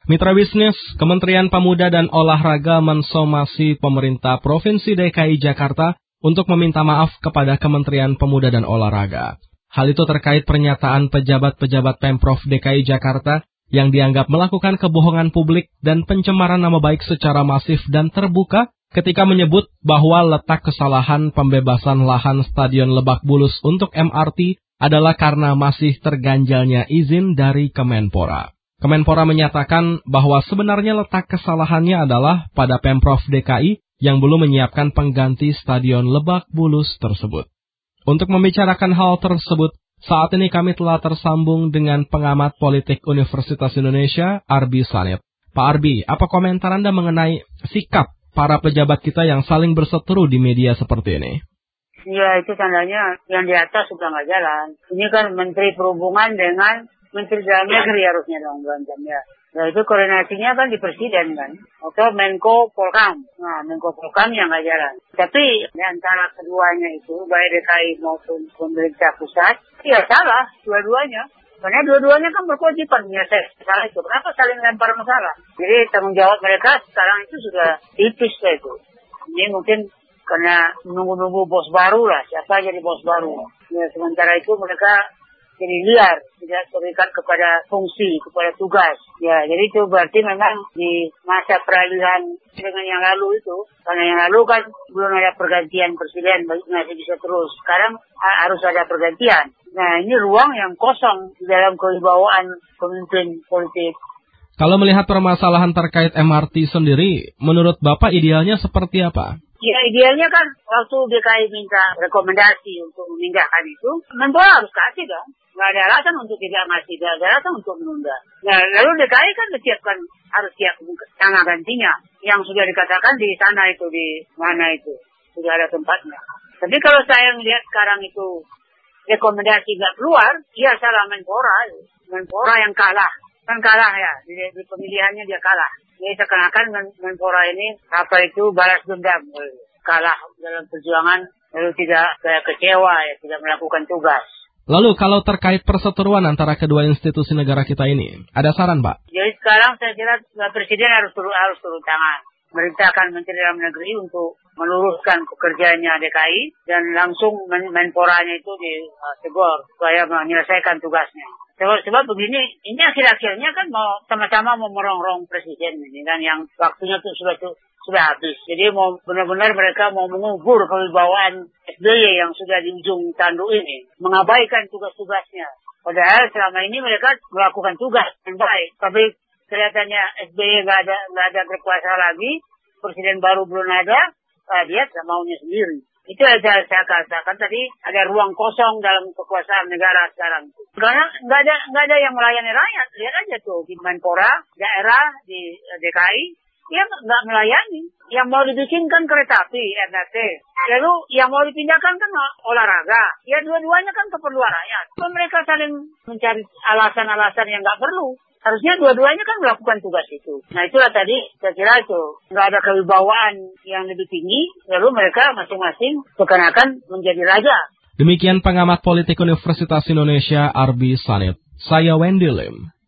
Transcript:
Mitra bisnis, Kementerian Pemuda dan Olahraga mensomasi pemerintah Provinsi DKI Jakarta untuk meminta maaf kepada Kementerian Pemuda dan Olahraga. Hal itu terkait pernyataan pejabat-pejabat Pemprov DKI Jakarta yang dianggap melakukan kebohongan publik dan pencemaran nama baik secara masif dan terbuka ketika menyebut bahwa letak kesalahan pembebasan lahan Stadion Lebak Bulus untuk MRT adalah karena masih terganjalnya izin dari Kemenpora. Kemenpora menyatakan bahwa sebenarnya letak kesalahannya adalah pada Pemprov DKI yang belum menyiapkan pengganti Stadion Lebak Bulus tersebut. Untuk membicarakan hal tersebut, saat ini kami telah tersambung dengan pengamat politik Universitas Indonesia, Arbi Sanit. Pak Arbi, apa komentar Anda mengenai sikap para pejabat kita yang saling berseteru di media seperti ini? Ya, itu tandanya yang di atas sudah nggak jalan. Ini kan Menteri Perhubungan dengan Menteri Dalam Negeri harusnya dong berantemnya. Nah itu koordinasinya kan di Presiden kan. Atau Menko Polkam. Nah Menko Polkam yang nggak jalan. Tapi di antara keduanya itu, baik DKI maupun pemerintah pusat, ya salah dua-duanya. Karena dua-duanya kan berkewajiban menyelesaikan masalah itu. Kenapa saling lempar masalah? Jadi tanggung jawab mereka sekarang itu sudah tipis lah itu. Ini mungkin karena menunggu-nunggu bos baru lah. Siapa jadi bos baru. Ya, sementara itu mereka jadi liar, tidak terikat kepada fungsi, kepada tugas. Ya, jadi itu berarti memang di masa peralihan dengan yang lalu itu, karena yang lalu kan belum ada pergantian presiden, masih bisa terus. Sekarang harus ada pergantian. Nah, ini ruang yang kosong di dalam kewibawaan pemimpin politik. Kalau melihat permasalahan terkait MRT sendiri, menurut Bapak idealnya seperti apa? Ya, idealnya kan waktu DKI minta rekomendasi untuk memindahkan itu, Menpora harus kasih dong. Nggak ada alasan untuk tidak ngasih, nggak ada alasan untuk menunda. Nah, lalu DKI kan harus siap tanah gantinya. Yang sudah dikatakan di sana itu, di mana itu, sudah ada tempatnya. Tapi kalau saya melihat sekarang itu rekomendasi nggak keluar, ya salah Menpora. Menpora yang kalah. Kan kalah ya, di pemilihannya dia kalah. Jadi seakan-akan Menpora ini balas dendam, kalah dalam perjuangan, lalu tidak kecewa, ya tidak melakukan tugas. Lalu kalau terkait perseteruan antara kedua institusi negara kita ini, ada saran Pak? Jadi sekarang saya kira Presiden harus turun tangan. Merintahkan Menteri Dalam Negeri untuk meluruskan pekerjaannya DKI dan langsung Menporanya itu ditegur supaya menyelesaikan tugasnya. Sebab begini, ini akhir-akhirnya kan mau sama-sama merongrong Presiden ini kan yang waktunya tuh sudah habis. Jadi mau benar-benar mereka mau mengubur kewibawaan SBY yang sudah di ujung tanduk ini, mengabaikan tugas-tugasnya. Padahal selama ini mereka melakukan tugas yang baik, tapi kelihatannya SBY nggak ada berkuasa lagi, Presiden baru belum ada, dia maunya sendiri. Itu aja saya katakan tadi, ada ruang kosong dalam kekuasaan negara sekarang. Karena nggak ada yang melayani rakyat. Lihat aja tuh di Menpora, daerah di DKI, dia nggak melayani. Yang mau dibikinkan kereta api, MRT. Lalu yang mau dipindahkan kan olahraga. Ya dua-duanya kan keperluan rakyat. Mereka saling mencari alasan-alasan yang nggak perlu. Harusnya dua-duanya kan melakukan tugas itu. Nah itulah tadi, saya kira itu. Nggak ada kewibawaan yang lebih tinggi, lalu mereka masing-masing seakan-akan menjadi raja. Demikian pengamat politik Universitas Indonesia, Arbi Sanit. Saya Wendy Lim.